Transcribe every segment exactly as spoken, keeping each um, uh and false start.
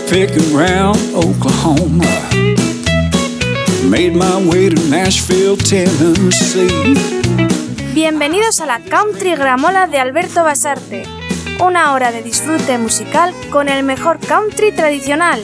picking round Oklahoma. Made my way to Nashville, Tennessee. Bienvenidos a la Country Gramola de Alberto Basarte, una hora de disfrute musical con el mejor country tradicional.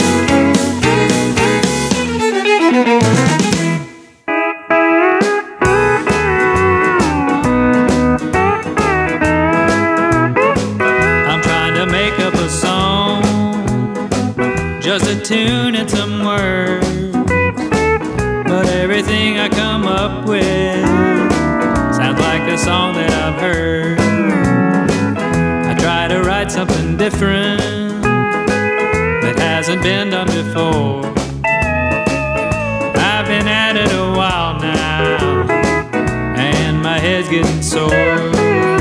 I'm trying to make up a song, just a tune and some words, but everything I come up with sounds like a song that I've heard. I try to write something different that hasn't been done before. I've been at it a while now, and my head's getting sore.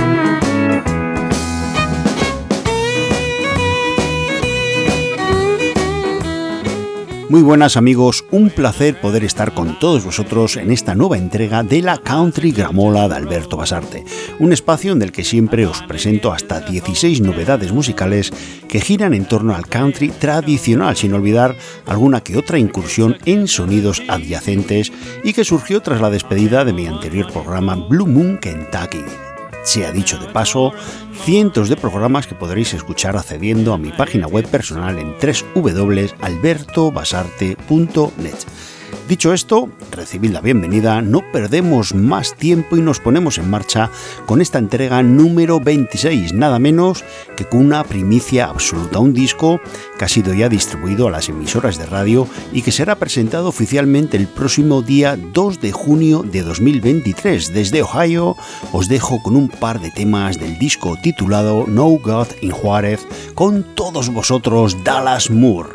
Muy buenas amigos, un placer poder estar con todos vosotros en esta nueva entrega de la Country Gramola de Alberto Basarte, un espacio en el que siempre os presento hasta dieciséis novedades musicales que giran en torno al country tradicional, sin olvidar alguna que otra incursión en sonidos adyacentes y que surgió tras la despedida de mi anterior programa Blue Moon Kentucky. Se ha dicho de paso, cientos de programas que podréis escuchar accediendo a mi página web personal en doble u doble u doble u punto alberto basarte punto net. Dicho esto, recibid la bienvenida, no perdemos más tiempo y nos ponemos en marcha con esta entrega número veintiséis, nada menos que con una primicia absoluta, un disco que ha sido ya distribuido a las emisoras de radio y que será presentado oficialmente el próximo día dos de junio de dos mil veintitrés. Desde Ohio os dejo con un par de temas del disco titulado No God in Juárez, con todos vosotros Dallas Moore.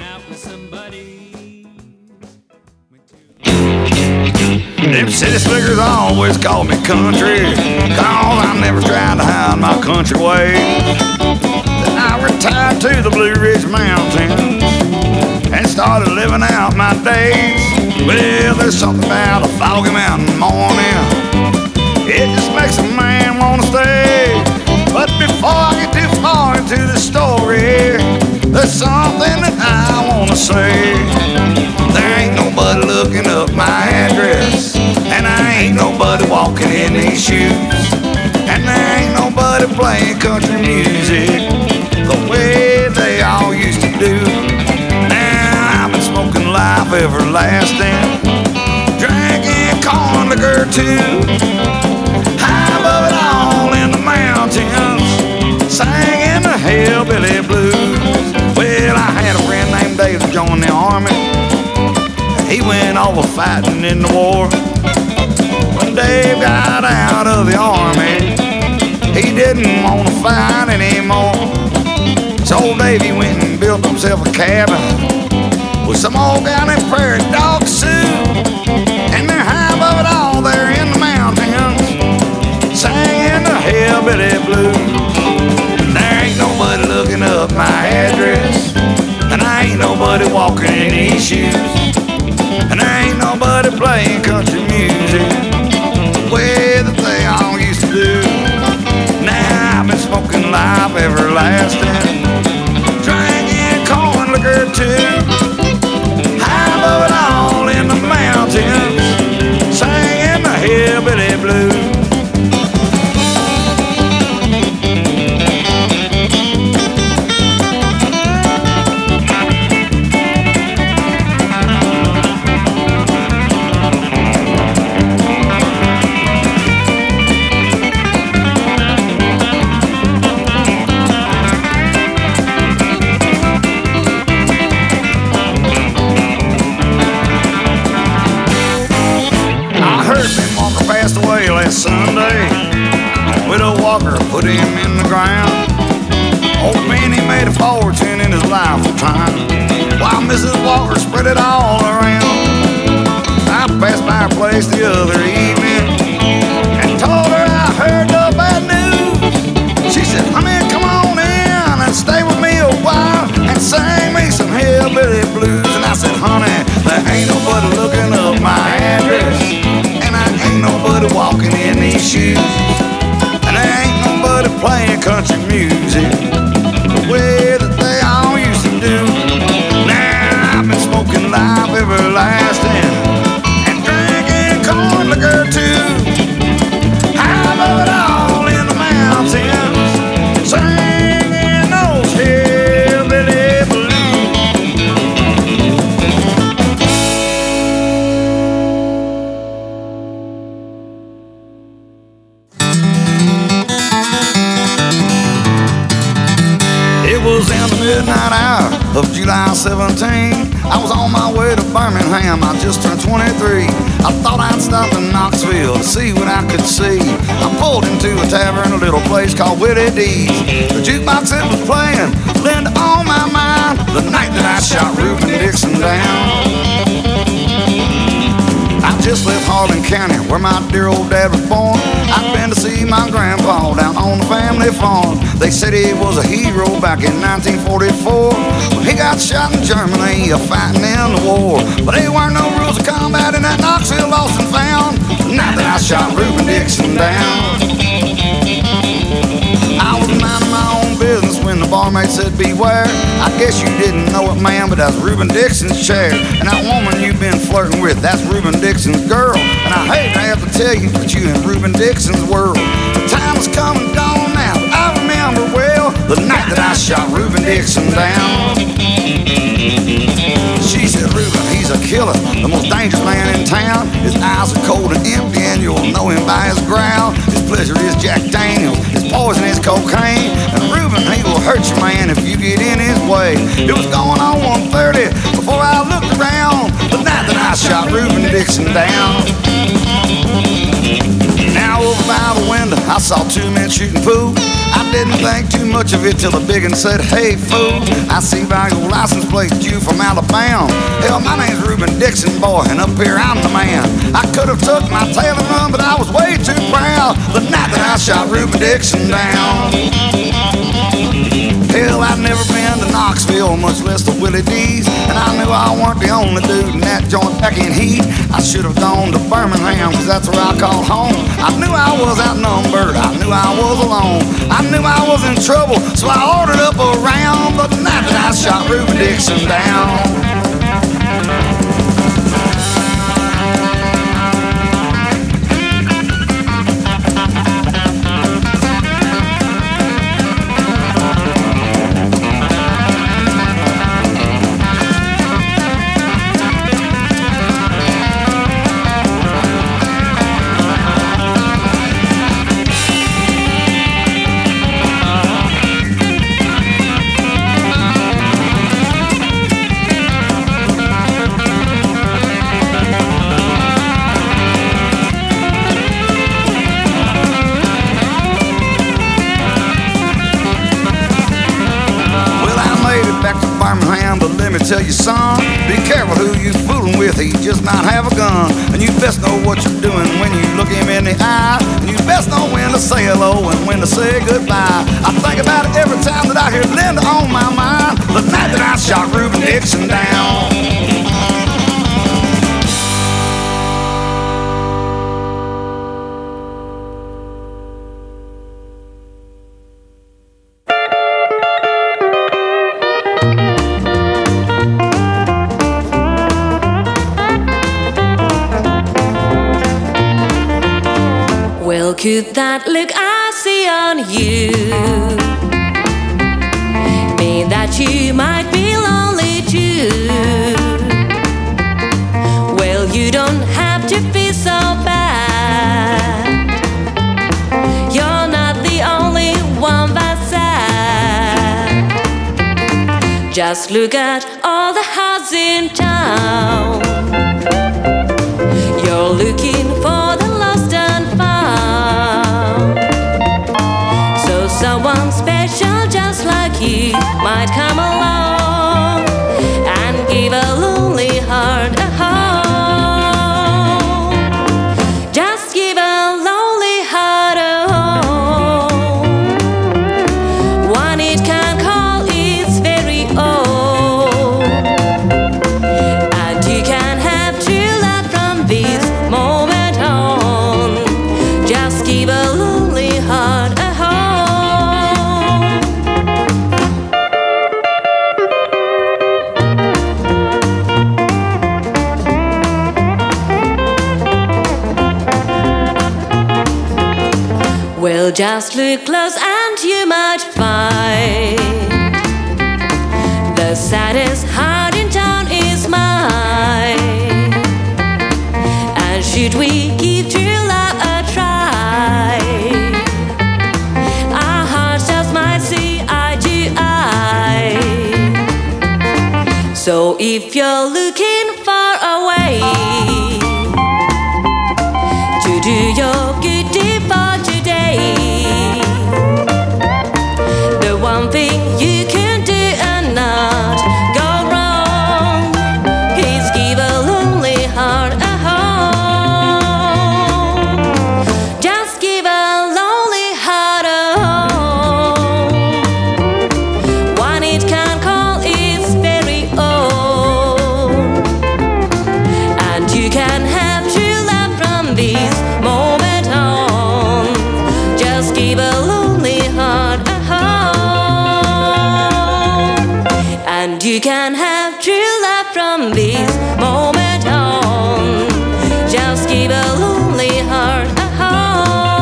Them city slickers always call me country, cause I never tried to hide my country way. Then I retired to the Blue Ridge Mountains and started living out my days. Well, there's something about a foggy mountain morning, it just makes a man wanna stay. But before I get too far into the story, there's something that I wanna say. There ain't nobody looking up my address, and I ain't nobody walking in these shoes, and there ain't nobody playing country music the way they all used to do. Now I've been smoking life everlasting, drinking corn liquor too, high above it all in the mountains, singing the hillbilly blues. Well, I had a friend named Dave that joined the army. He went over fighting in the war. When Dave got out of the army, he didn't want to fight anymore. So Davey went and built himself a cabin with some old guy named Prairie Dog Sue. And they're high above it all there in the mountains, singing the hillbilly blues. There ain't nobody looking up my address, and I ain't nobody walking in these shoes, and there ain't nobody playing country music the way that they all used to do. Now I've been smoking life everlasting, drinking corn liquor too, high above it all in the mountains, singing the hillbilly blues. Sunday, Widow Walker put him in the ground. Old Benny made a fortune in his lifetime, while Missus Walker spread it all around. I passed by her place the other evening and told her I heard the bad news. She said, honey, come on in and stay with me a while and sing me some hillbilly blues. And I said, honey, there ain't nobody looking up my address, and I ain't nobody walking in these shoes, and there ain't nobody playing country music the way that they all used to do. midnight hour of July seventeenth, I was on my way to Birmingham. I just turned twenty-three. I thought I'd stop in Knoxville to see what I could see. I pulled into a tavern, a little place called Willie D's. The jukebox it was playing, Linda on my mind, the night that I shot Reuben Dixon down. I just left Harlan County, where my dear old dad was born. I'd been to see my grandpa down on the family farm. They said he was a hero back in nineteen forty-four, when he got shot in Germany, a fighting in the war. But there weren't no rules of combat in that Knoxville lost and found, the night that I shot Reuben Dixon down. I was minding my own business when the barmaid said beware. I guess you didn't know it, man, but that's Reuben Dixon's chair. And that woman you've been flirting with, that's Reuben Dixon's girl. And I hate to have to tell you, but you in Reuben Dixon's world. The time has come and gone now, but I remember well the night that I shot Reuben Dixon down. She said, Reuben, he's a killer, the most dangerous man in town. His eyes are cold and empty, and you'll know him by his growl. His pleasure is Jack Daniels, his poison is cocaine. And Reuben, he will hurt you, man, if you get in his way. It was going on one thirty before I looked around, the night that I shot Reuben Dixon down. Now over by the window, I saw two men shooting pool. I didn't think too much of it till the big un said, hey fool, I see by your license plate that you from Alabama. Hell, my name's Reuben Dixon, boy, and up here I'm the man. I could have took my tail and run, but I was way too proud the night that I shot Reuben Dixon down. Hell, I'd never been to Knoxville, much less to Willie D's, and I knew I weren't the only dude in that joint back in heat. I should have gone to Birmingham, cause that's where I call home. I knew I was outnumbered, I knew I was alone, I knew I was in trouble, so I ordered up a round. But the night that I shot Reuben Dixon down, but let me tell you, son, be careful who you fooling with, he just might have a gun. And you best know what you're doing when you look him in the eye, and you best know when to say hello and when to say goodbye. I think about it every time that I hear Linda on my mind, the night that I shot Reuben Dixon down. Could that look I see on you mean that you might be lonely too? Well, you don't have to be so bad. You're not the only one that's sad. Just look at all the houses in town. You're looking for the lost and found. So someone special just like you might come along and give a lonely heart a home. Just give a lonely heart a home. One it can call its very own. And you can have true love from this moment on. Just give a lonely heart a home. Well, just look close and you might find the saddest heart in town is mine. And should we give true love a try, our hearts just might see eye to eye. if you're looking far away to do your good deed for today. The one thing you can do and not go wrong is give a lonely heart a home. Just give a lonely heart a home. One it can call its very own. And you can have true love from this moment on. Just give a lonely heart a home. And you can have true love from this moment on. Just give a lonely heart a home.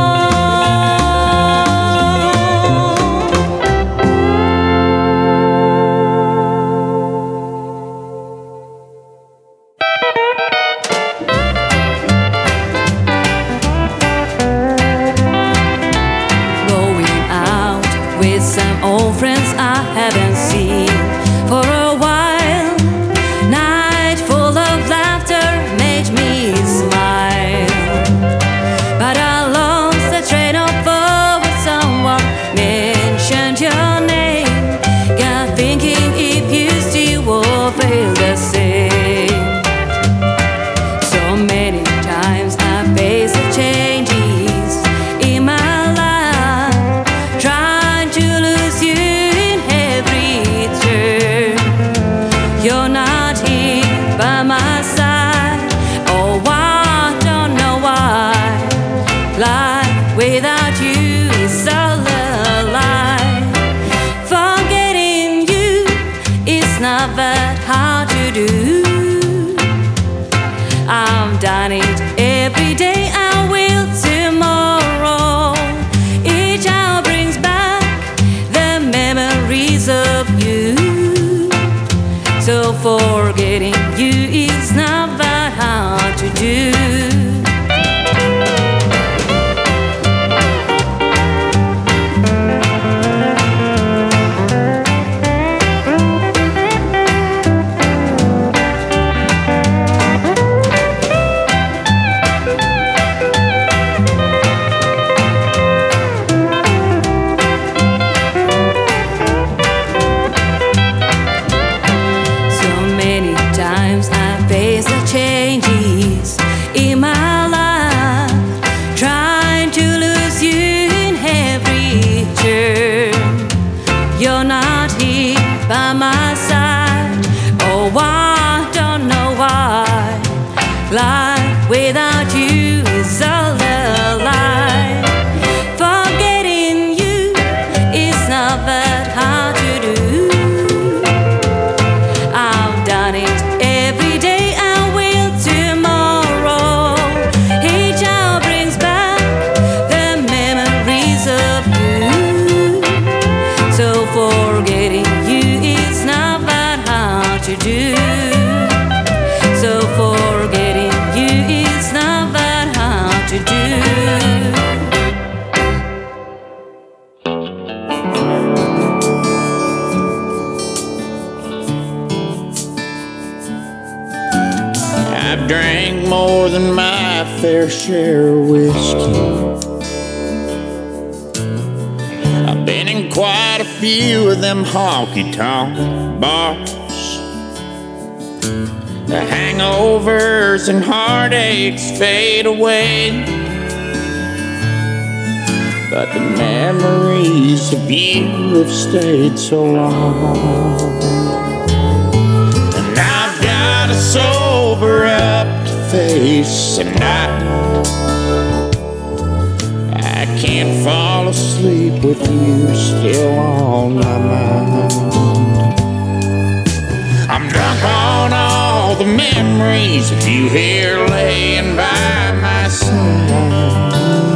Going out with some old friends I haven't seen for a while. Night full of laughter made me smile. But I lost the train of thought when someone mentioned your name. Got thinking if you still will feel the same. So many times I face the changes in my life, trying to lose you in every turn. You're not here by my side. Oh, I don't know why. Life without you is all a lie. Forgetting you is not that hard to do. I've done it every day, I will tomorrow. Each hour brings back the memories of you. So forgetting you is not that hard to do. So many times I face the changes in my life, trying to lose you in every turn. You're not here by my side. Oh, I don't know why. Life without you is all a lie. Forgetting you is not that hard to do. I've done it every day, I will tomorrow. Each hour brings back the memories of you. So forgetting you is not that hard to do. So forgetting you is not that hard to do. I've drank more than my fair share of whiskey. I've been in quite a few of them honky-tonk bars. The hangovers and heartaches fade away, but the memories of you have stayed so long. And I've got to sober up to face the night. I can't fall asleep with you still on my mind. I'm drunk on all the memories of you here laying by my side.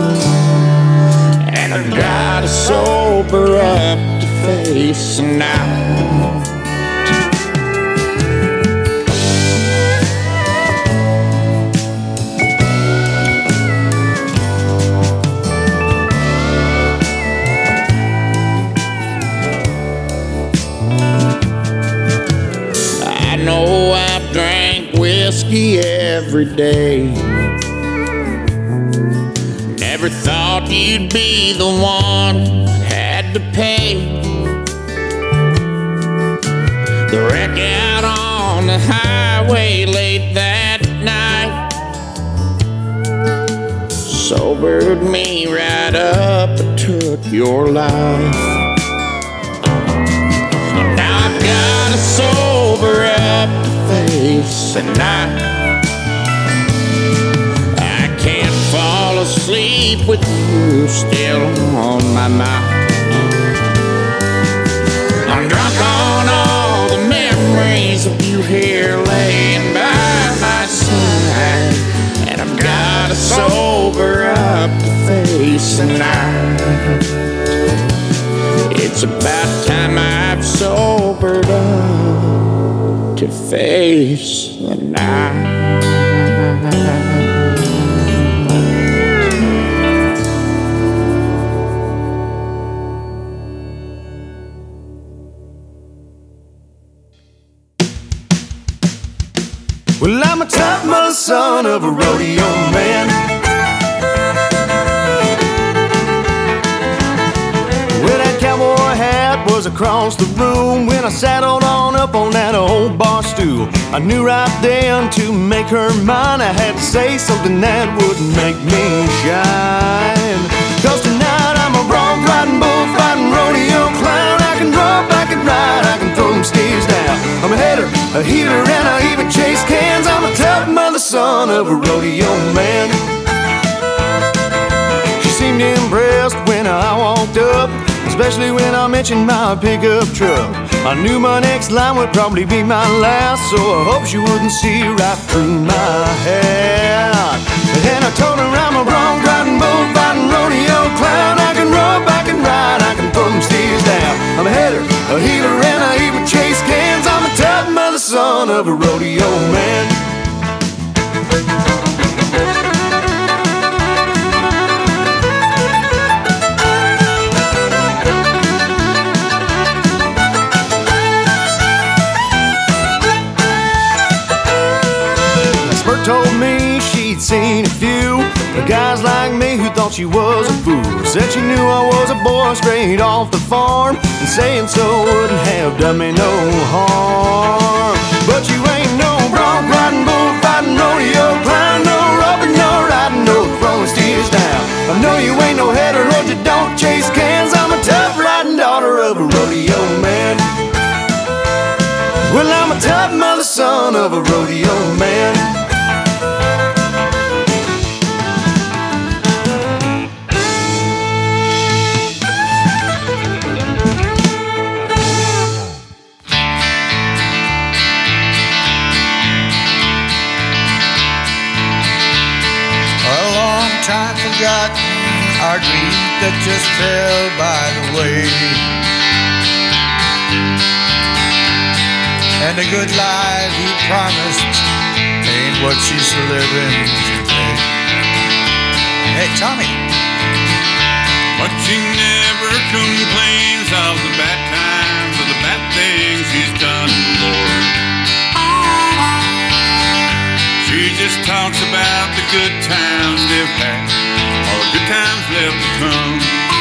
And I've got to sober up to face the night. I know every day. Never thought you'd be the one that had to pay the wreck out on the highway late that night. Sobered me right up and took your life. Now I've gotta sober up to face the night. I can't fall asleep with you still on my mind. I'm drunk on all the memories of you here laying by my side, and I've gotta sober up to face the night. It's about time I've sobered up to face the night. Well, I'm a tough mother son of a rodeo man. Well, that cowboy hat was across the room when I saddled on up on that old bar stool. I knew right then to make her mine, I had to say something that would make me shine. Cause tonight I'm a bronc riding, bullfighting, rodeo clown. I can draw back and ride, I can throw them steers down. I'm a header, a heater, and I even chase cans. I'm a tough mother son of a rodeo man. She seemed impressed when I walked up, especially when I mentioned my pickup truck. I knew my next line would probably be my last, so I hope she wouldn't see right through my hat. And I told her I'm a bronc riding, bullfighting, rodeo clown. I can roll back and ride, I can throw them steers down. I'm a header, a heater, and I even chase cans. I'm a tough mother son of a rodeo man. Spurt told me she'd seen a few guys like me who thought she was a fool. Said she knew I was a boy straight off the farm, and saying so wouldn't have done me no harm. But you ain't no bronc riding, bullfighting, rodeo clown. No rubbing, no riding, no throwing steers down. I know you ain't no header, or you don't chase cans. I'm a tough riding daughter of a rodeo man. Well, I'm a tough mother son of a rodeo man. Time forgotten, our dream that just fell by the way, and the good life he promised ain't what she's living today. Hey, Tommy. But she never complains of the bad times or the bad things he's done, Lord. She just talks about the good times they've had, all the good times left to come.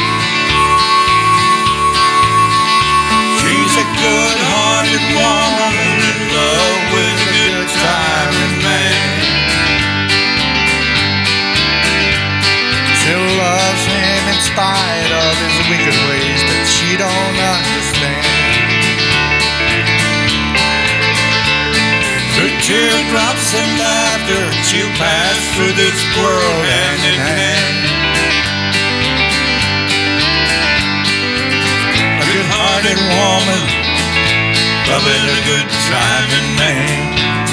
She's a good-hearted woman in love with a good-timing man. She loves him in spite of his wicked ways that she don't understand. Through teardrops and laughter, she'll pass through this world hand in hand. A good-hearted woman, loving a good-timing man.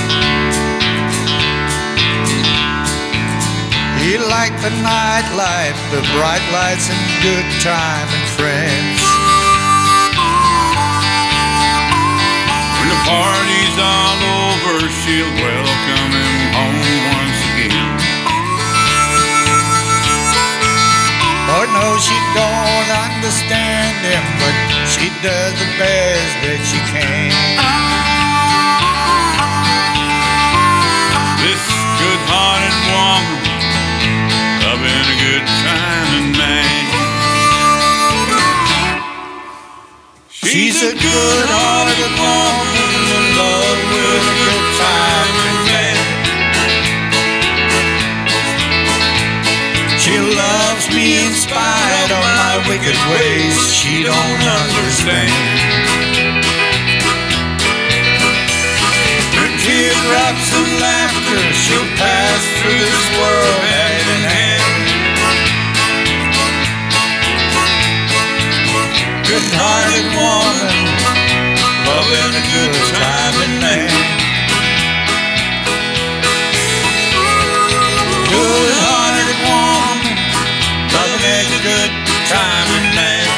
He liked the nightlife, the bright lights and good time and friends. When the party's all over, she'll welcome him home once again. Lord knows she don't understand him, but she does the best that she can. This She's a good-hearted woman in love with a good-timing man. She loves me in spite of my wicked ways she don't understand. Through teardrops and laughter she'll pass through this world hand in hand. Good-hearted woman, loving a good-timing man. Good-hearted woman, loving a good-timing man.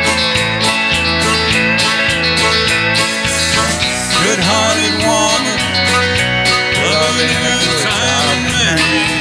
Good-hearted woman, loving a good-timing man.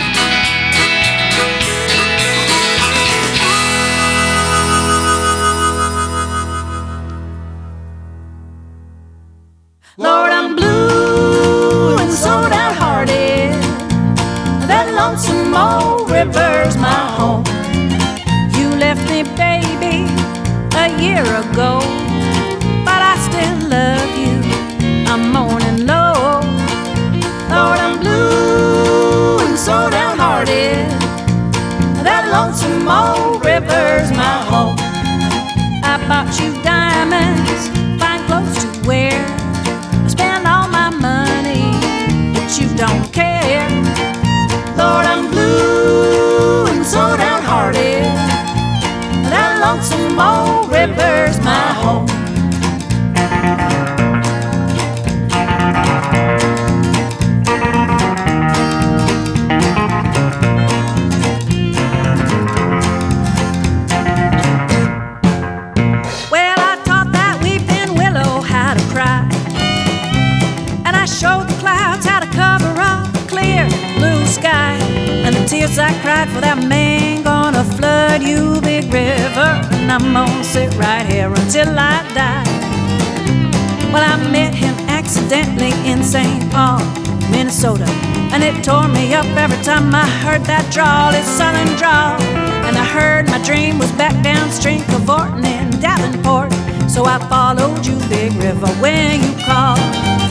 Lord, I'm blue and so downhearted. That lonesome old river's my home. You left me, baby, a year ago, but I still love you. I'm mourning low. Lord, I'm blue and so downhearted. That lonesome old river's my home. I bought you diamonds, fine clothes to wear. Spend all my money, but you don't care. Lord, I'm blue and so downhearted. That lonesome old river's my home. Well, I taught that weeping willow how to cry, and I showed the clouds how to cover up a clear blue sky. And the tears I cried for that man gonna flood you, big river. And I'm gonna sit right here until I die. Well, I met him accidentally in Saint Paul, Minnesota, and it tore me up every time I heard that drawl, his southern drawl. And I heard my dream was back downstream, cavorting in Davenport. So I followed you, big river, when you called.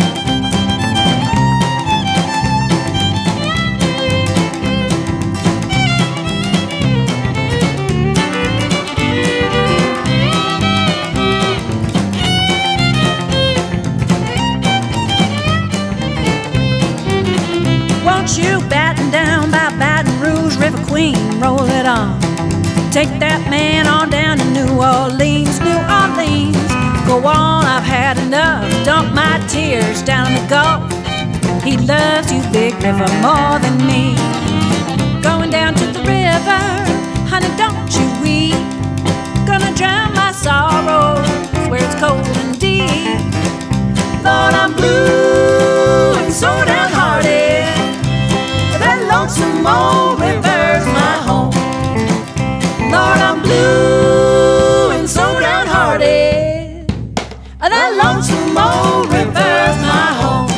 You batten down by Baton Rouge, River Queen, roll it on. Take that man on down to New Orleans, New Orleans. Go on, I've had enough. Dump my tears down in the Gulf. He loves you, big river, more than me. Going down to the river, honey, don't you weep. Gonna drown my sorrows where it's cold and deep. Lord, I'm blue and so downhearted. That lonesome old river's my home. Lord, I'm blue and so downhearted. That lonesome old river's my home.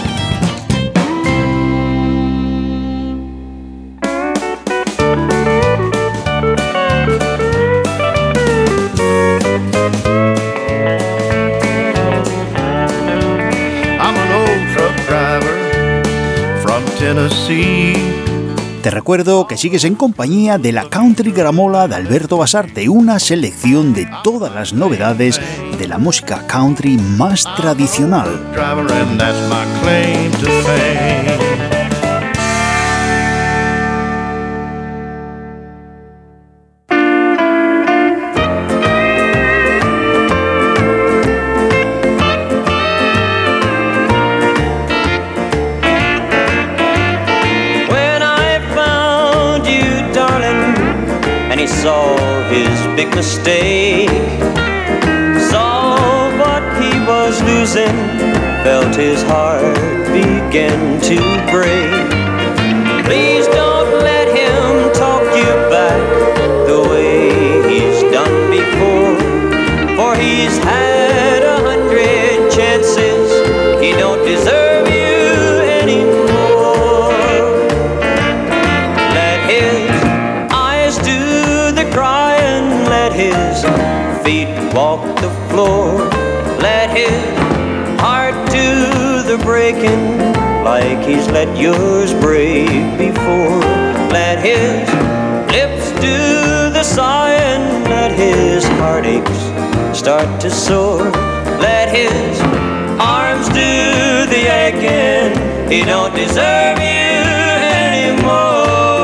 I'm an old truck driver from Tennessee. Te recuerdo que sigues en compañía de la Country Gramola de Alberto Basarte, una selección de todas las novedades de la música country más tradicional. Saw his big mistake, saw what he was losing, felt his heart begin to break. Please don't let him talk you back the way he's done before, for he's had a hundred chances, he don't deserve you anymore. Let his eyes do crying, let his feet walk the floor. let his heart do the breaking like he's let yours break before. Let his lips do the sighing, let his heartaches start to soar. Let his arms do the aching, he don't deserve you anymore.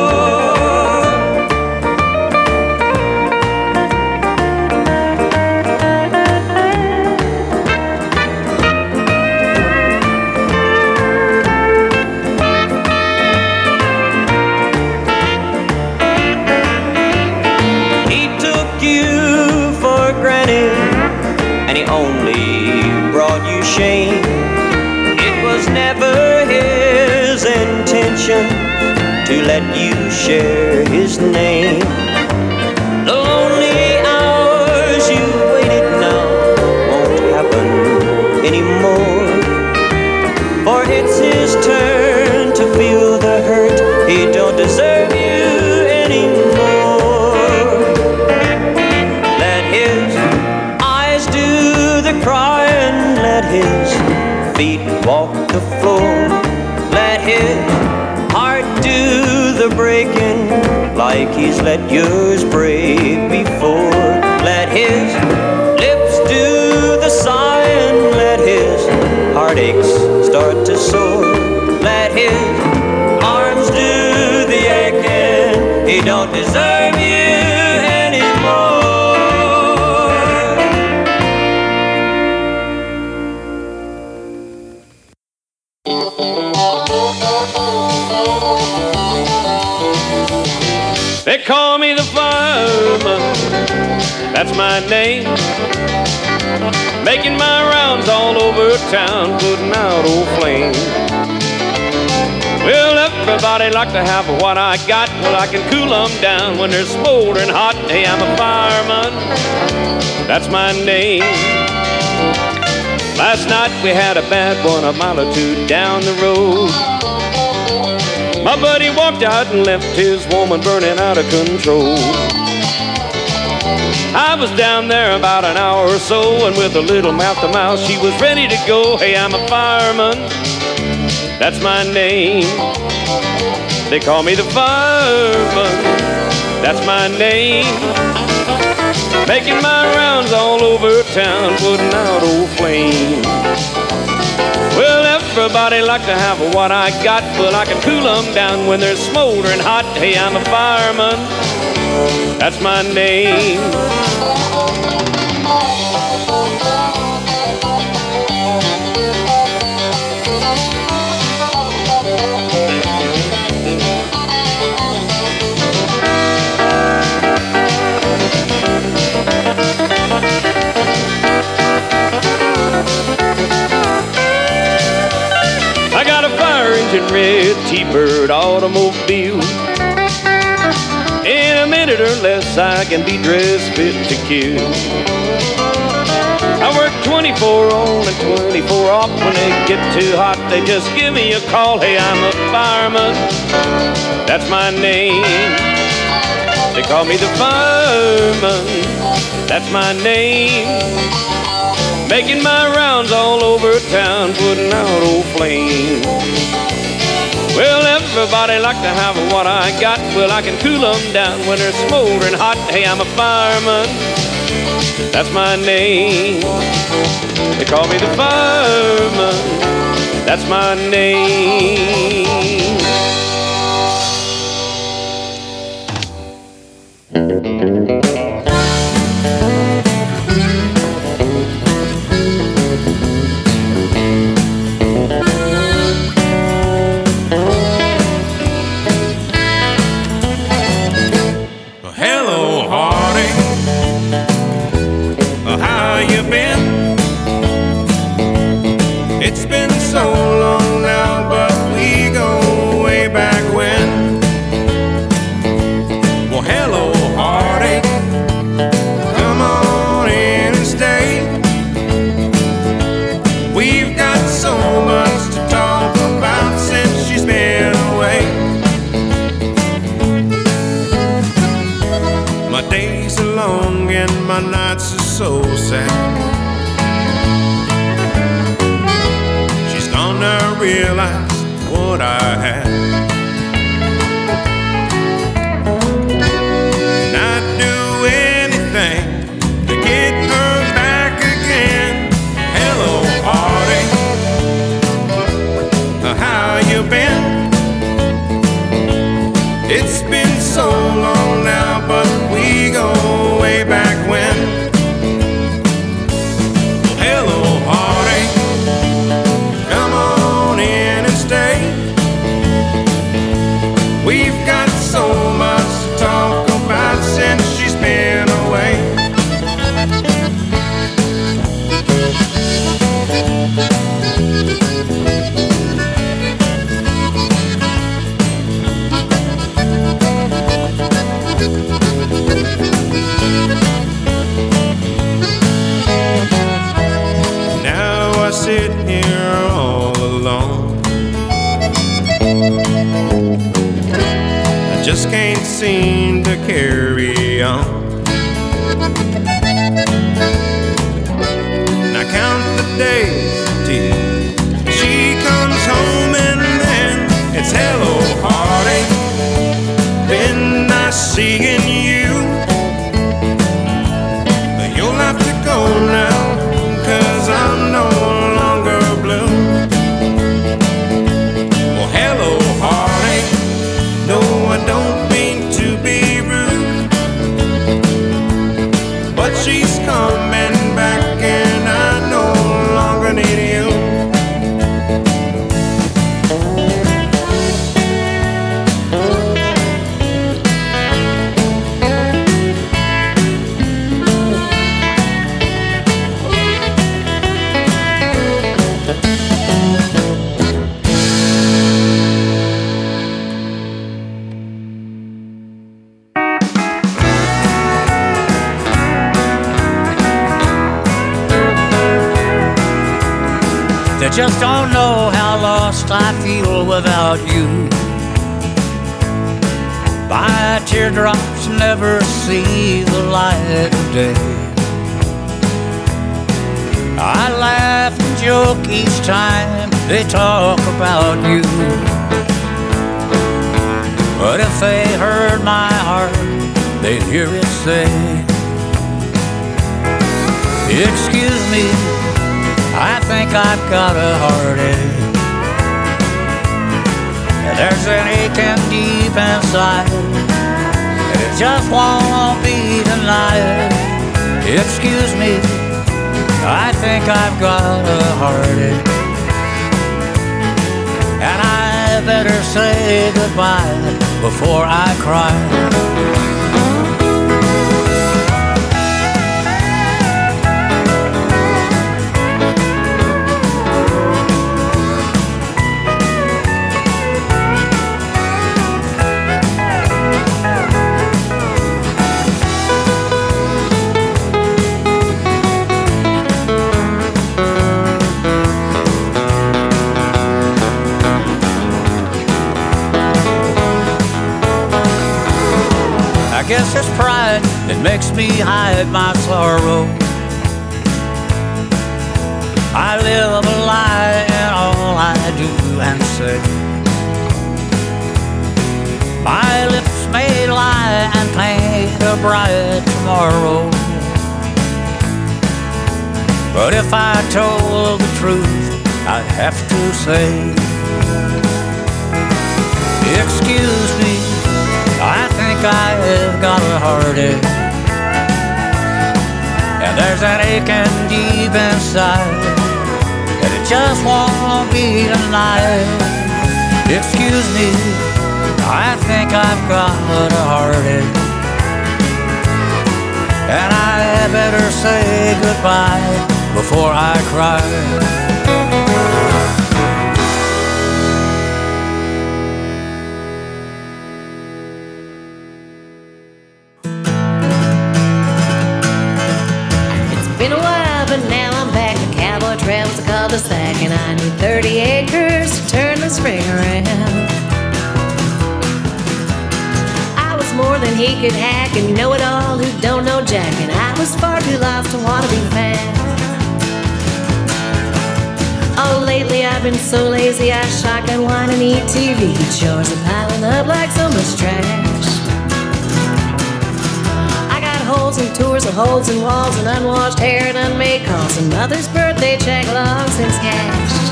He took you for granted and he only brought you shame. It was never his intention to let you share his name. The lonely hours you waited now won't happen anymore, for it's his turn to feel the hurt. He don't deserve you anymore. Let his eyes do the crying, let his feet walk the floor. Let his heart do the breaking like he's let yours break before. Let his lips do the sighing, let his heartaches start to soar. Let his arms do the aching, he don't deserve you anymore. They call me the fireman, that's my name. Making my rounds all over town, putting out old flames. Well, everybody like to have what I got. Well, I can cool them down when they're smoldering hot. Hey, I'm a fireman, that's my name. Last night we had a bad one a mile or two down the road. My buddy walked out and left his woman burning out of control. I was down there about an hour or so, and with a little mouth to mouth, she was ready to go. Hey, I'm a fireman, that's my name. They call me the fireman, that's my name. Making my rounds all over town, putting out old flames. Well, everybody like to have what I got. Well, I can cool them down when they're smoldering hot. Hey, I'm a fireman, that's my name. I got a fire engine red T-Bird automobile. In a minute or less I can be dressed fit to kill. I work twenty-four on and twenty-four off. When they get too hot they just give me a call. Hey, I'm a fireman, that's my name. They call me the fireman, that's my name. Making my rounds all over town, putting out old flames. Well, everybody like to have what I got. Well, I can cool them down when they're smoldering hot. Hey, I'm a fireman, that's my name. They call me the fireman, that's my name. Well, hello, heartache. realized what I had. And I'd do anything to get her back again. Hello, heartache, how you been? It's been so long now, but we go way back when. Hello, heartache, come on in and stay. We've got so much to talk about since she's been away. I sit here all alone. I just can't seem to carry on. And I count the days till she comes home, and then it's hello, heartache, been nice seeing you, but you'll have to go now, 'cause I'm no longer blue. Well, hello, heartache, no, I don't mean to be rude, but she's coming back and I no longer need you. They just don't know how lost I feel without you. My teardrops never see the light of day. I laugh and joke each time they talk about you, but if they heard my heart, they'd hear it say, excuse me, I think I've got a heartache. There's an aching deep inside, and it just won't be denied. Excuse me, I think I've got a heartache, and I better say goodbye before I cry. I guess it's pride that makes me hide my sorrow. I live a lie in all I do and say. My lips may lie and paint a bright tomorrow, but if I told the truth, I'd have to say, excuse me, I think I've got a heartache, and there's an aching deep inside, and it just won't be denied. Excuse me, I think I've got a heartache, and I better say goodbye before I cry. Travels a cul-de-sac, and I need thirty acres to turn the spring around. I was more than he could hack, and know it all who don't know Jack, and I was far too lost to want to be found. Oh, lately I've been so lazy I shotgun wine and eat T V. Chores are piling up like so much trash. I got holes and tours of holes and walls and unwashed hair and unmade calls and mother's birthday check long since cashed.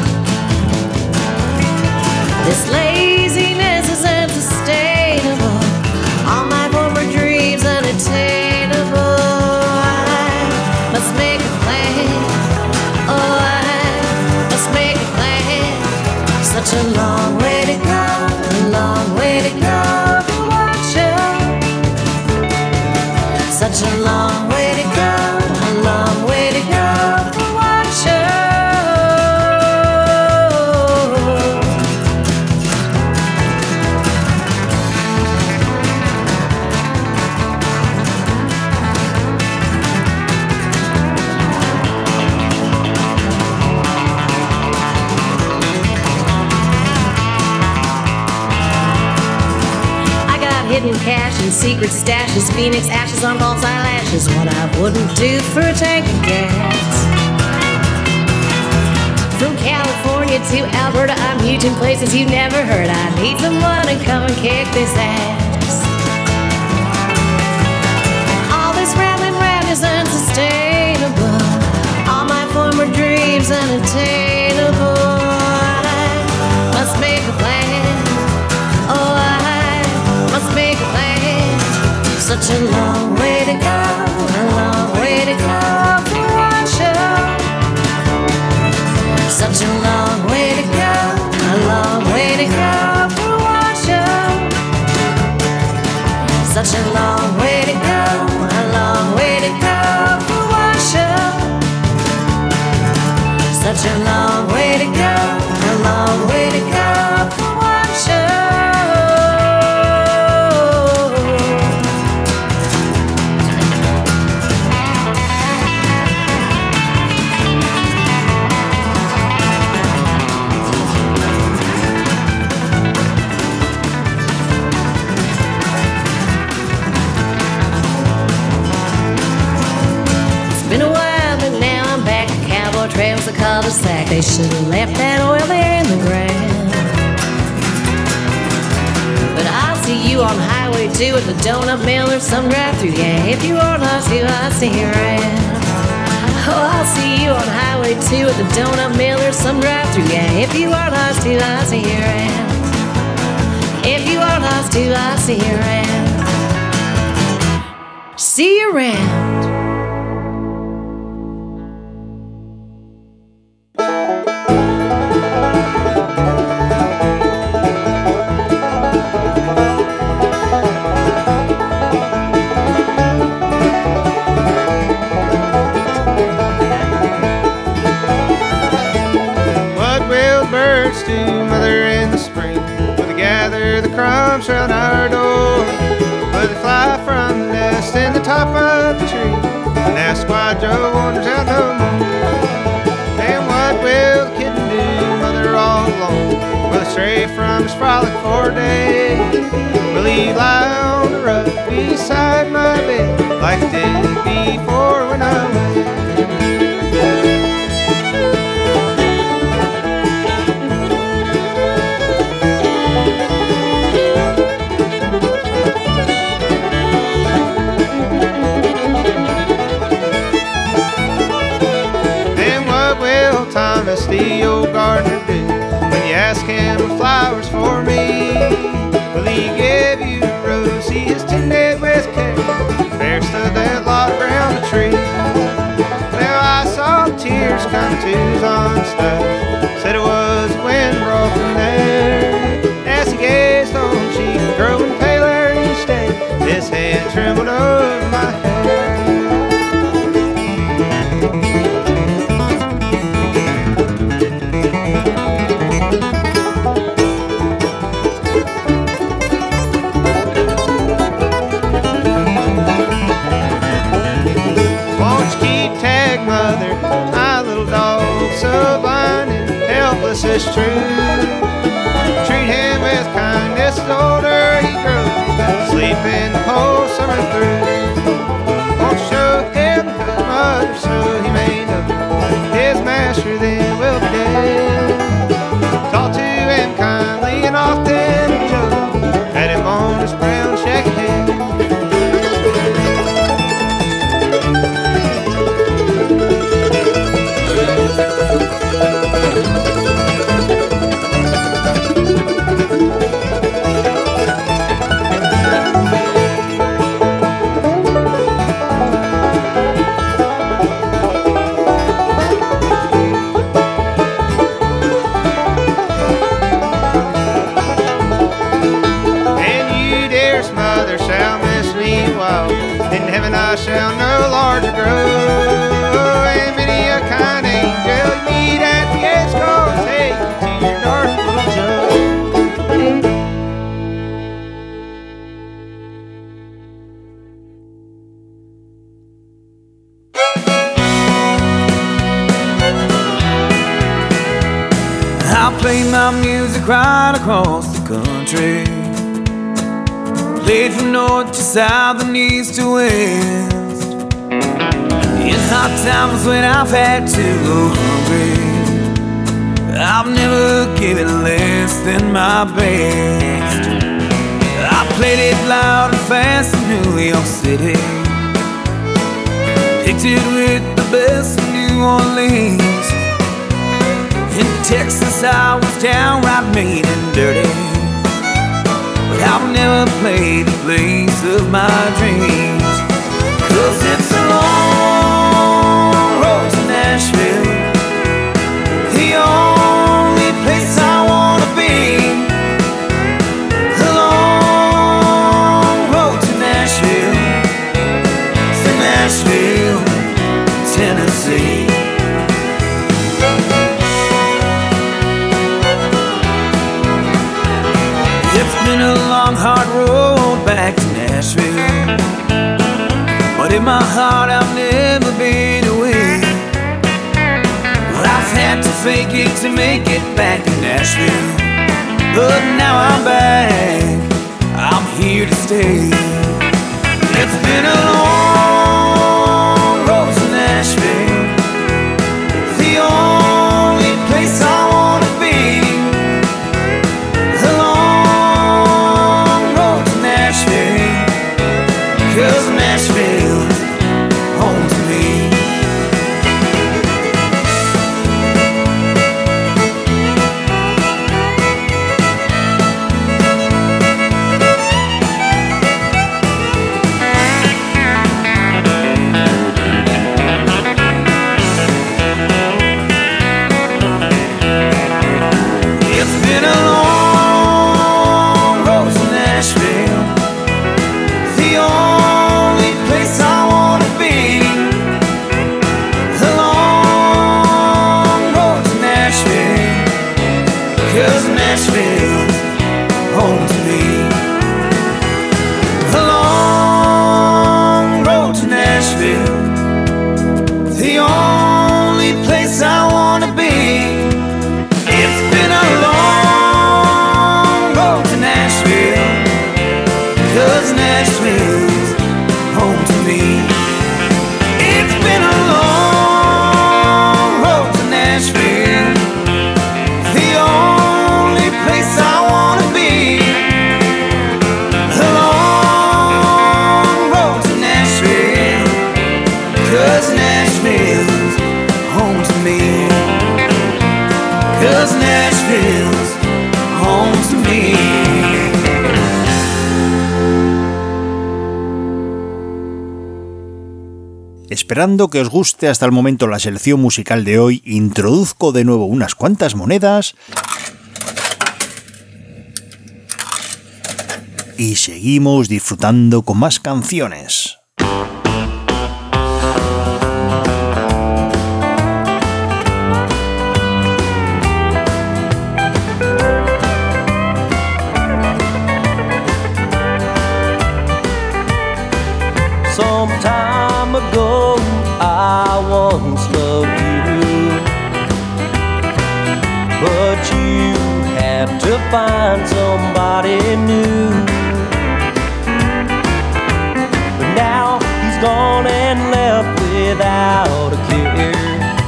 This laziness is unsustainable. All my former dreams unattainable. I must make a plan. Oh, I must make a plan. Such a long way to go, a long way to go for one show. Such a long way to go, a long way to go for one show. Hidden cash and secret stashes, Phoenix ashes on false eyelashes. What I wouldn't do for a tank of gas. From California to Alberta, I'm huge in places you've never heard. I need someone to come and kick this ass. All this rambling round is unsustainable. All my former dreams unattainable. I must make a plan. Oh, I must make a plan. Such a long way to go, a long way to go for one show. Such a long way to go, a long way to go for one show. Such a long way to go, a long way to go for one show. Such a long way to go, a long way to go for one show. Trails the cul-de-sac, they should have left that oil there in the ground. But I'll see you on Highway two at the Donut Mill or some drive-thru. Yeah, if you want us to, I'll see you around. Oh, I'll see you on Highway two at the Donut Mill or some drive-thru. Yeah, if you want us to, I'll see you around. If you want us to, I'll see you around. See you around. Crumbs round our door, but they fly from the nest in the top of the tree, and that's why Joe wanders out no more. And what will the kitten do, mother all alone? Will he stray from his frolic for a day? Will he lie on the rug beside my bed like he did before when I went? Thomas, the old gardener, do when you ask him for flowers for me? Will he give you a rose he has tended with care? There stood that lot around the tree. Well, I saw tears come to his honest eyes, said it was the wind brought them there. As he gazed on cheek growing paler each day, his hand trembled over my hair. Mother, my little dog, so blind and helpless as true. Treat him with kindness, the older he grows, sleeping the whole summer through. Won't you show him his mother so he may know his master then will be dead. I shall no larger grow. And many a kind angel you meet at the edge calls, hey, to your dark little jug. I play my music right across the country, played from north to south and east to west. In hot times when I've had to go hungry, I've never given less than my best. I played it loud and fast in New York City, picked it with the best in New Orleans. In Texas I was downright mean and dirty, but I've never played the place of my dreams. 'Cause it's a long road to Nashville, the only place I wanna be. A long road to Nashville, to Nashville, Tennessee. It's been a long, hard road back to Nashville, but in my heart I've never been away. Well, I've had to fake it to make it back to Nashville, but now I'm back, I'm here to stay. It's been a long road to Nashville, the only place I wanna be. A long road to Nashville, 'cause Nashville's home to me. It's been a long road to Nashville, the only place I wanna be. A long road to Nashville, 'cause Nashville's home to me. A long road to Nashville, the only place I wanna be. It's been a long road to Nashville, 'cause Nashville's home to me. It's been a long road to Nashville, the only place I wanna be. A long road to Nashville, 'cause Nashville's home to me. 'Cause Nashville's home to me. Esperando que os guste hasta el momento la selección musical de hoy, introduzco de nuevo unas cuantas monedas y seguimos disfrutando con más canciones. Some time ago, I once loved you, but you had to find somebody new. But now he's gone and left without a care.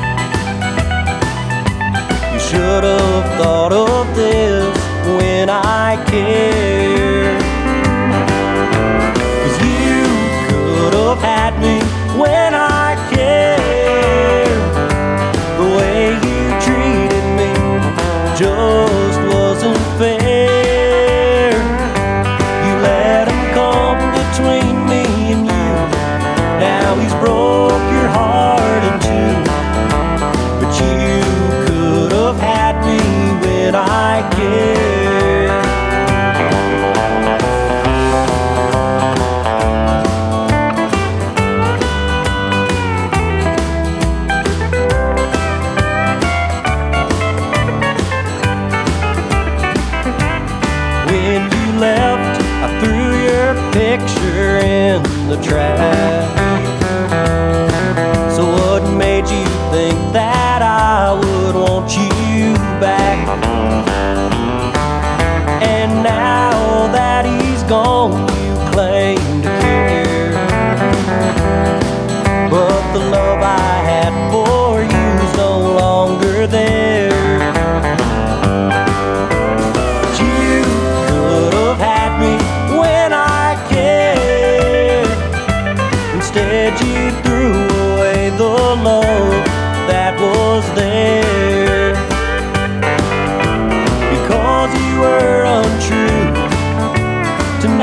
You should have thought of this when I cared. Had me when I cared. The way you treated me just wasn't fair. You let him come between me and you. Now he's broke your heart and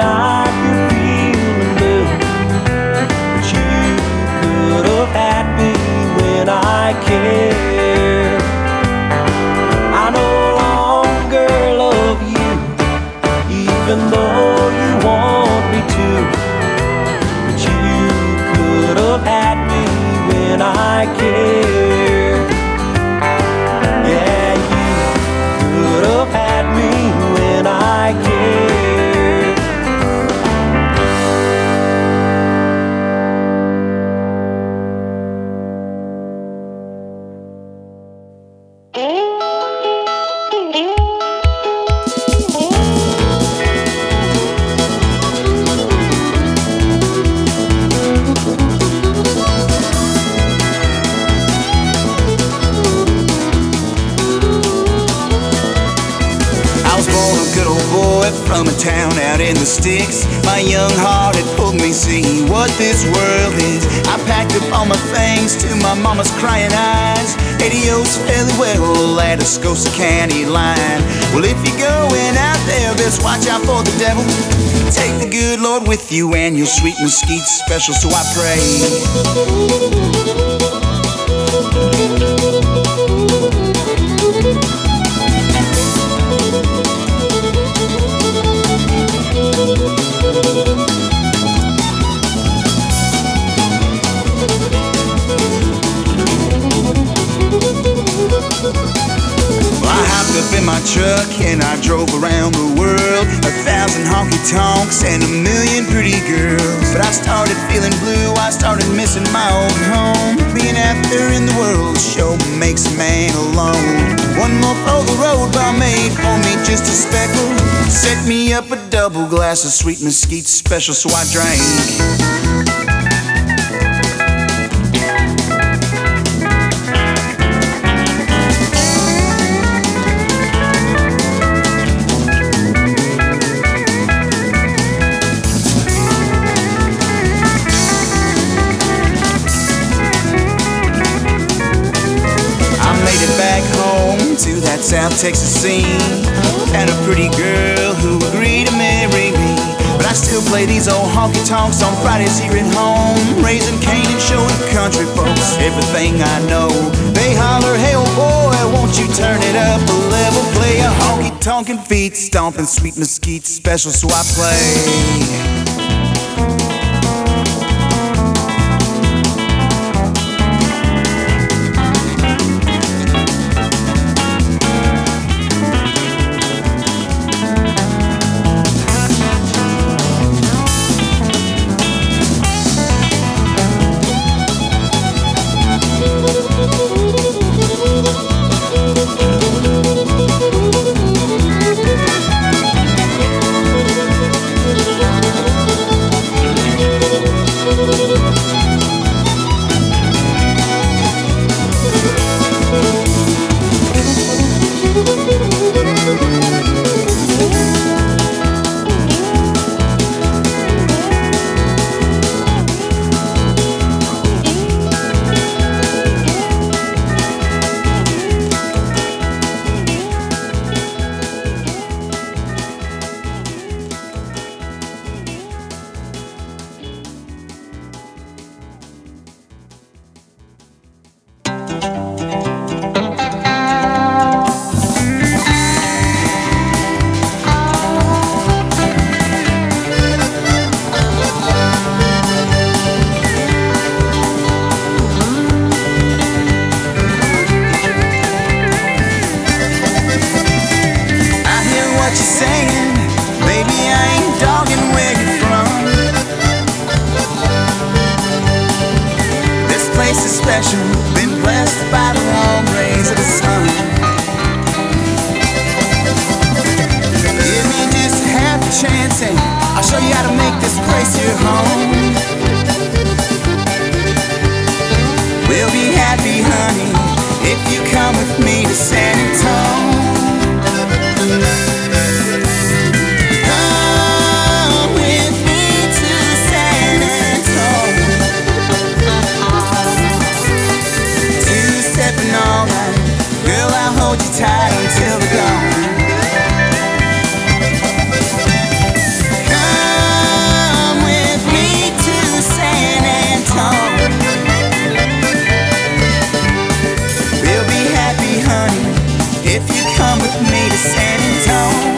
night you're feeling blue, but you could have had me when I care. I no longer love you, even though you want me to, but you could have had me when I care. Yeah, you could have had me when I care. From a town out in the sticks, my young heart had pulled me see what this world is. I packed up all my things to my mama's crying eyes. Adios, fairly well, at a Scotia County line. Well, if you're going out there, best watch out for the devil. Take the good Lord with you and your sweet mesquite special, so I pray. Up in my truck and I drove around the world, a thousand honky-tonks and a million pretty girls. But I started feeling blue, I started missing my old home. Being out there in the world sure makes a man alone. One more for the road bar made for me just a speckle. Set me up a double glass of sweet mesquite special, so I drank. To that South Texas scene, and a pretty girl who agreed to marry me. But I still play these old honky-tonks on Fridays here at home, raising Cain and showing country folks everything I know. They holler, hey old boy, won't you turn it up a level? Play a honky-tonkin' feet stomping sweet mesquite special, so I play. Come if you come with me to San Antonio.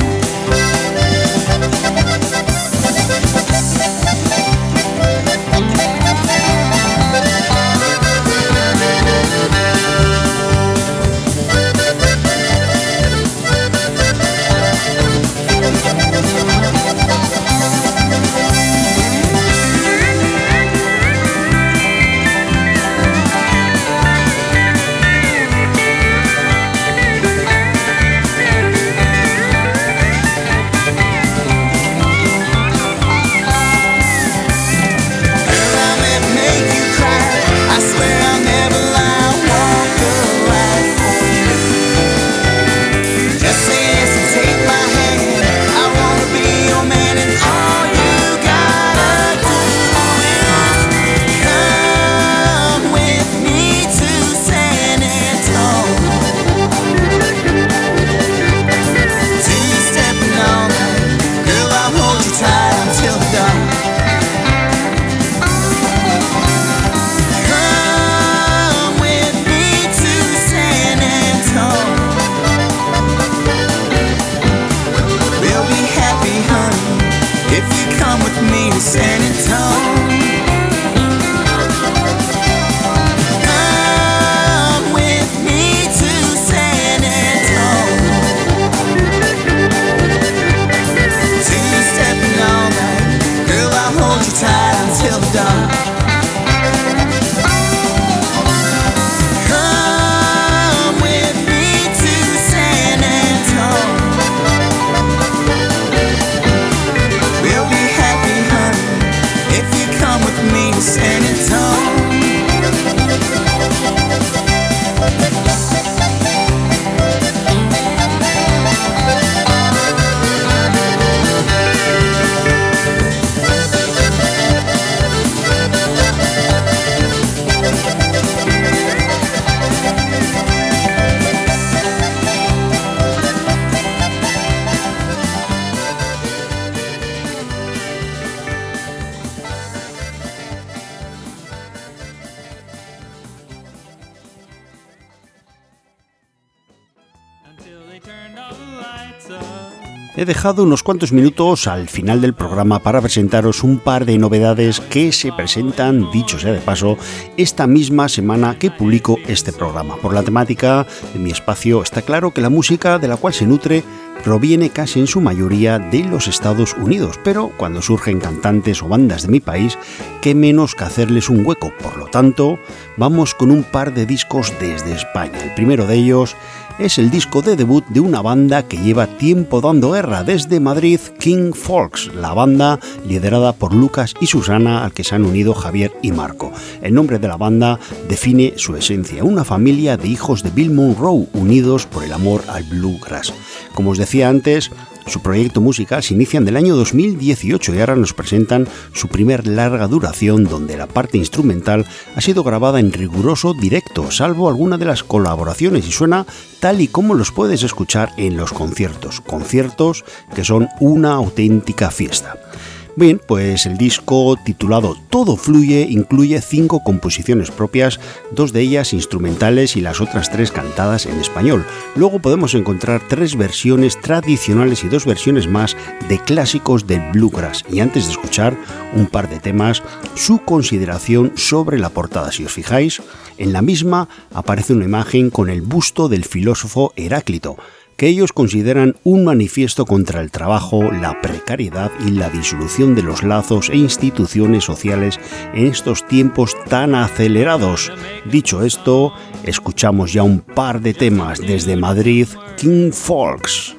He dejado unos cuantos minutos al final del programa para presentaros un par de novedades que se presentan, dicho sea de paso, esta misma semana que publico este programa. Por la temática de mi espacio está claro que la música de la cual se nutre proviene casi en su mayoría de los Estados Unidos, pero cuando surgen cantantes o bandas de mi país, qué menos que hacerles un hueco. Por lo tanto, vamos con un par de discos desde España. El primero de ellos es el disco de debut de una banda que lleva tiempo dando guerra desde Madrid, King Folks, la banda liderada por Lucas y Susana, al que se han unido Javier y Marco. El nombre de la banda define su esencia, una familia de hijos de Bill Monroe unidos por el amor al bluegrass. Como os decía antes, su proyecto musical se inicia en el año dos mil dieciocho y ahora nos presentan su primer larga duración donde la parte instrumental ha sido grabada en riguroso directo, salvo alguna de las colaboraciones, y suena tal y como los puedes escuchar en los conciertos, conciertos que son una auténtica fiesta. Bien, pues el disco titulado Todo Fluye incluye cinco composiciones propias, dos de ellas instrumentales y las otras tres cantadas en español. Luego podemos encontrar tres versiones tradicionales y dos versiones más de clásicos del bluegrass. Y antes de escuchar un par de temas, su consideración sobre la portada. Si os fijáis, en la misma aparece una imagen con el busto del filósofo Heráclito, que ellos consideran un manifiesto contra el trabajo, la precariedad y la disolución de los lazos e instituciones sociales en estos tiempos tan acelerados. Dicho esto, escuchamos ya un par de temas desde Madrid, King Folks.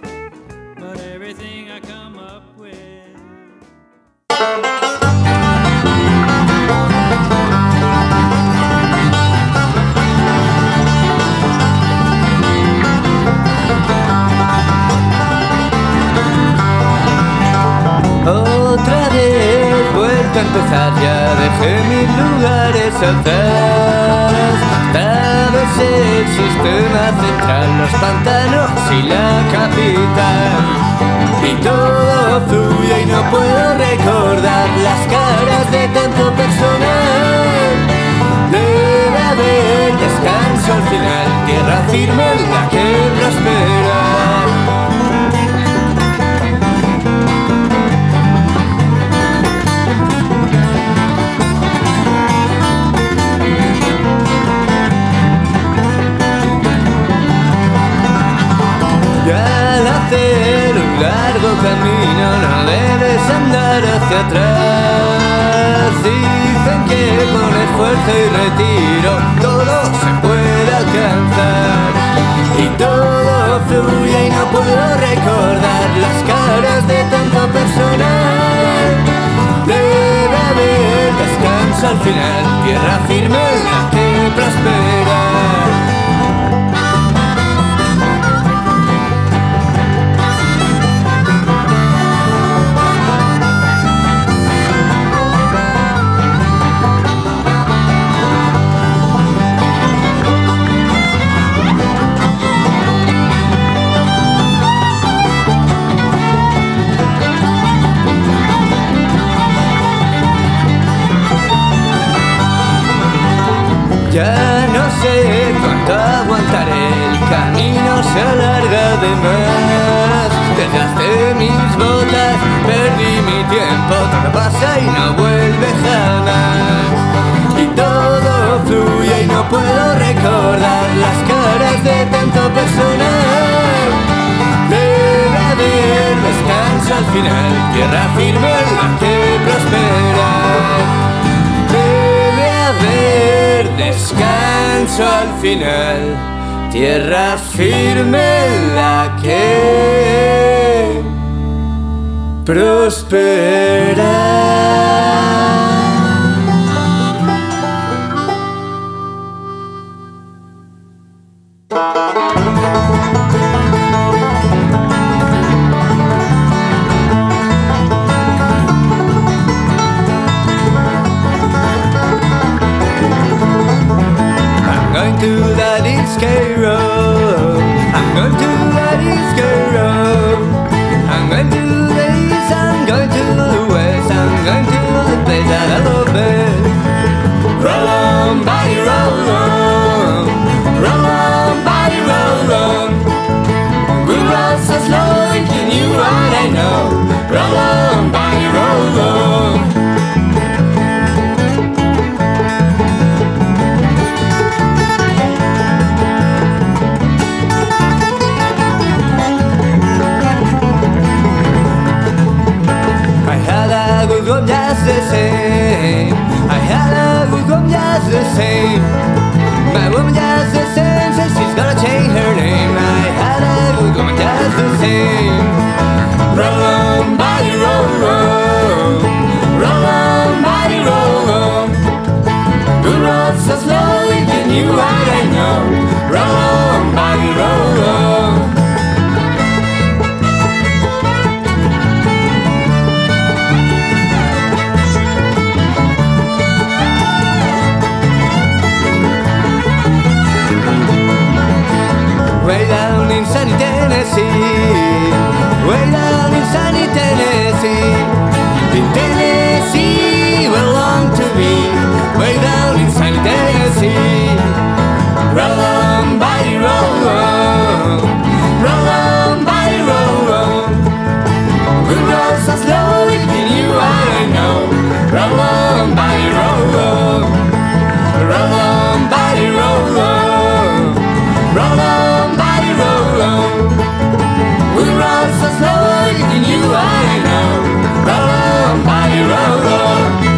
Empezar, ya dejé mis lugares atrás. Esta vez el sistema central, los pantanos y la capital. Y todo fluye y no puedo recordar las caras de tanto personal. Debe haber descanso al final, tierra firme en la que prospera. Y al hacer un largo camino no debes andar hacia atrás. Dicen que con esfuerzo y retiro todo se puede alcanzar. Y todo fluye y no puedo recordar las caras de tanto personal. Debe haber descanso al final, tierra firme en la que prospera. Ya no sé cuánto aguantaré, el camino se alarga de más. Desgasté mis botas, perdí mi tiempo, todo pasa y no vuelve jamás. Y todo fluye y no puedo recordar las caras de tanto personal. Debe haber descanso al final, tierra firme en la que prospera. Debe haber descanso al final, tierra firme en la que prospera. I'm going to that East Road. I'm going to that East Road. I'm going to the east, I'm going to the west, I'm going to the place that I love best. Roll on, body, roll on. Roll on, body, roll on. We roll so slow if you knew what I know. Roll on, body, roll on. Just the same. I had a good woman just the same. My woman just the same, says she's gonna change her name. I had a good woman just the same. Roll on, body, roll on. Roll on, body, roll on. We roll so slow if you knew what I know. Roll on, body, roll on. Way down in sunny Tennessee, way down in sunny Tennessee, in Tennessee where I long to be, way down in sunny Tennessee. Roll on, body, roll on, roll on, body, roll on. We roll so slow if you knew what I know. Roll on, body, roll on, roll on, body, roll on, roll on. We roll so slow if you knew what I know. Roll on, body, roll on.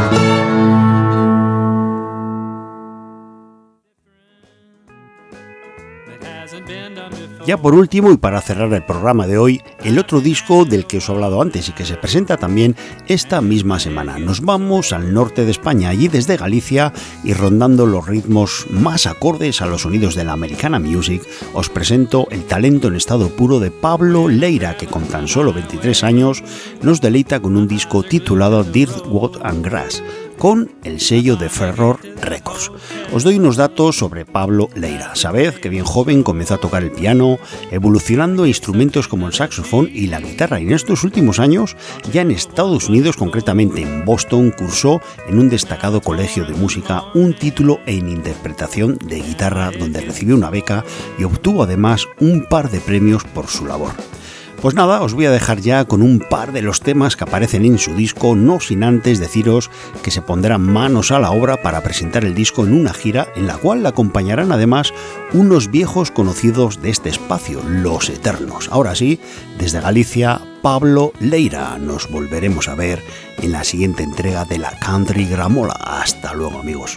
Ya por último, y para cerrar el programa de hoy, el otro disco del que os he hablado antes y que se presenta también esta misma semana. Nos vamos al norte de España, allí desde Galicia, y rondando los ritmos más acordes a los sonidos de la Americana Music, os presento el talento en estado puro de Pablo Leira, que con tan solo veintitrés años nos deleita con un disco titulado Dirt, Wood and Grass, con el sello de Ferror Records. Os doy unos datos sobre Pablo Leira. Sabed que bien joven comenzó a tocar el piano, evolucionando a instrumentos como el saxofón y la guitarra, y en estos últimos años, ya en Estados Unidos, concretamente en Boston, cursó en un destacado colegio de música un título en interpretación de guitarra, donde recibió una beca y obtuvo además un par de premios por su labor. Pues nada, os voy a dejar ya con un par de los temas que aparecen en su disco, no sin antes deciros que se pondrán manos a la obra para presentar el disco en una gira en la cual le acompañarán además unos viejos conocidos de este espacio, Los Eternos. Ahora sí, desde Galicia, Pablo Leira. Nos volveremos a ver en la siguiente entrega de la Country Gramola. Hasta luego, amigos.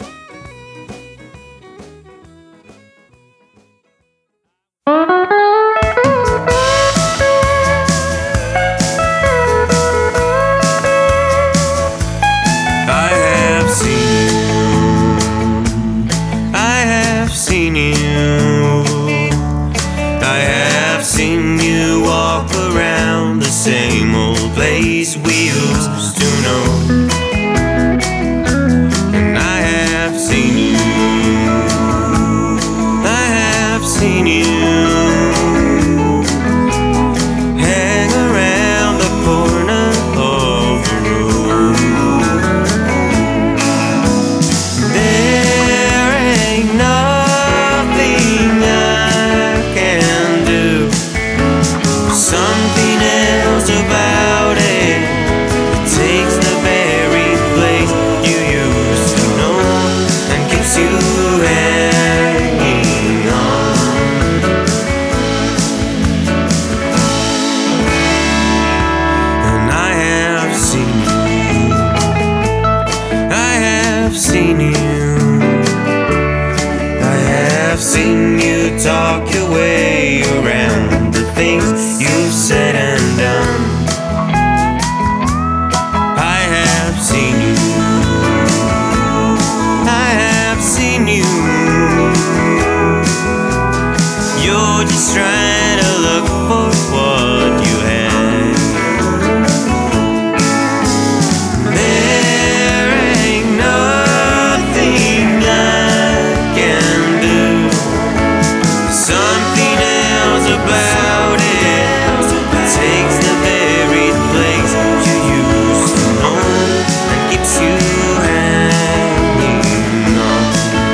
Same old place we used to know, and I have seen you, I have seen you hang around the corner of the road. There ain't nothing I can do, something else about it, it takes the very place you used to know and keeps you hanging on. And I have seen you, I have seen you, I have seen you talk your way around the things you've said and done. I have seen you, I have seen you. You're just trying to look for what you had. There ain't nothing I can do, something else about it takes the very place you used to know and keeps you hanging on.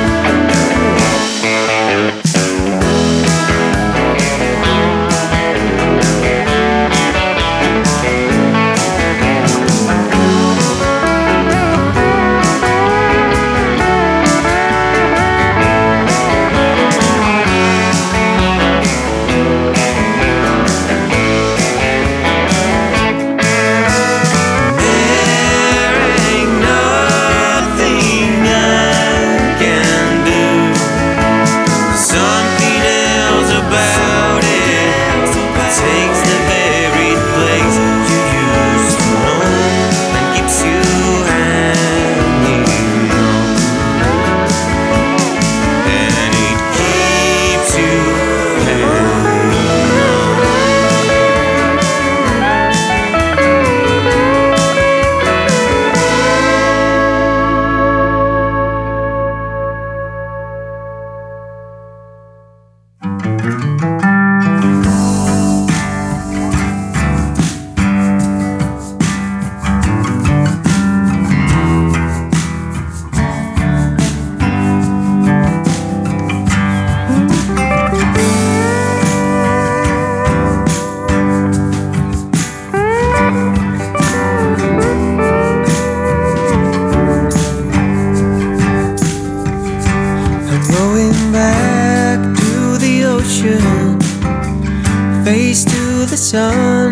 Face to the sun,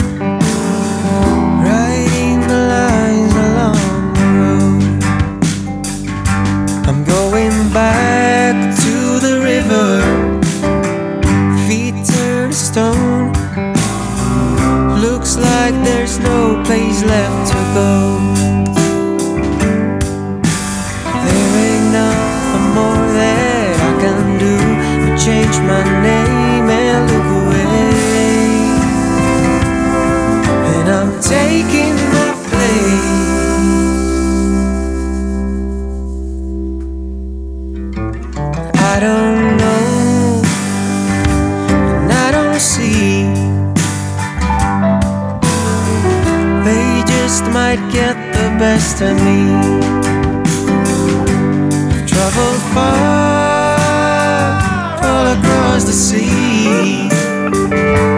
writing the lines along the road. I'm going back to the river, feet turn to stone. Looks like there's no place left to go. There ain't nothing more that I can do but change my name and look away. And I'm taking my place. I don't know, and I don't see. They just might get the best of me. I've traveled far, all across the sea.